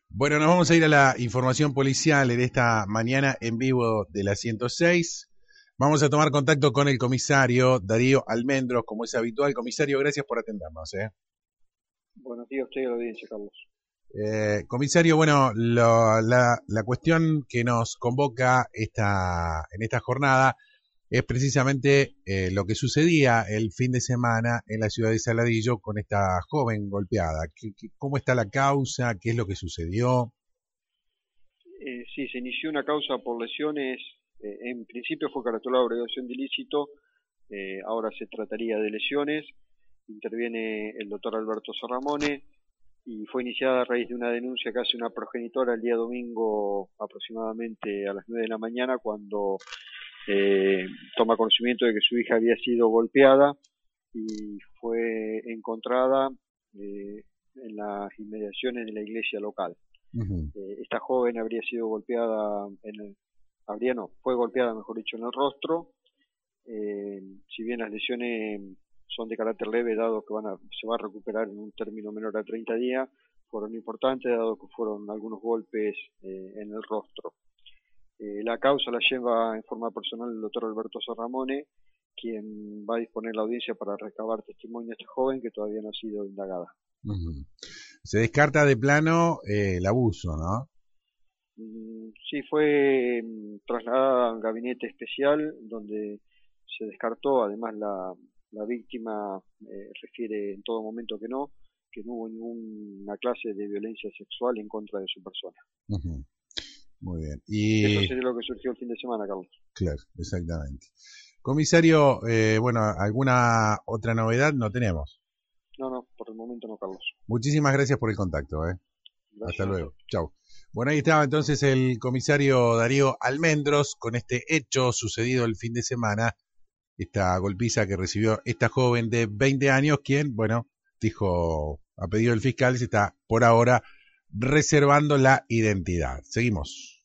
Bueno, nos vamos a ir a la información policial en esta mañana en vivo de la 106. Vamos a tomar contacto con el comisario Darío Almendros, como es habitual. Comisario, gracias por atendernos. Buenos días a usted y a la audiencia, Carlos. Comisario, bueno, la cuestión que nos convoca en esta jornada es precisamente lo que sucedía el fin de semana en la ciudad de Saladillo con esta joven golpeada. ¿Cómo está la causa? ¿Qué es lo que sucedió? Sí, se inició una causa por lesiones. En principio fue caratulada obligación de ilícito. Ahora se trataría de lesiones. Interviene el doctor Alberto Serramone y fue iniciada a raíz de una denuncia que hace una progenitora el día domingo aproximadamente a las 9 de la mañana cuando toma conocimiento de que su hija había sido golpeada y fue encontrada en las inmediaciones de la iglesia local. Uh-huh. Esta joven habría sido golpeada fue golpeada, mejor dicho, en el rostro. Si bien las lesiones son de carácter leve, dado que se va a recuperar en un término menor a 30 días, fueron importantes, dado que fueron algunos golpes en el rostro. La causa la lleva en forma personal el doctor Alberto Serramone, quien va a disponer la audiencia para recabar testimonio de esta joven que todavía no ha sido indagada. Uh-huh. Se descarta de plano el abuso, ¿no? Sí, fue trasladada a un gabinete especial donde se descartó. Además la víctima refiere en todo momento que no hubo ninguna clase de violencia sexual en contra de su persona. Uh-huh. Muy bien. Eso sería lo que surgió el fin de semana, Carlos. Claro, exactamente. Comisario, bueno, ¿alguna otra novedad? No tenemos. No, por el momento no, Carlos. Muchísimas gracias por el contacto. Hasta luego. Chau. Bueno, ahí estaba entonces el comisario Darío Almendros con este hecho sucedido el fin de semana, esta golpiza que recibió esta joven de 20 años, quien, bueno, dijo, a pedido del fiscal, se está por ahora reservando la identidad. Seguimos.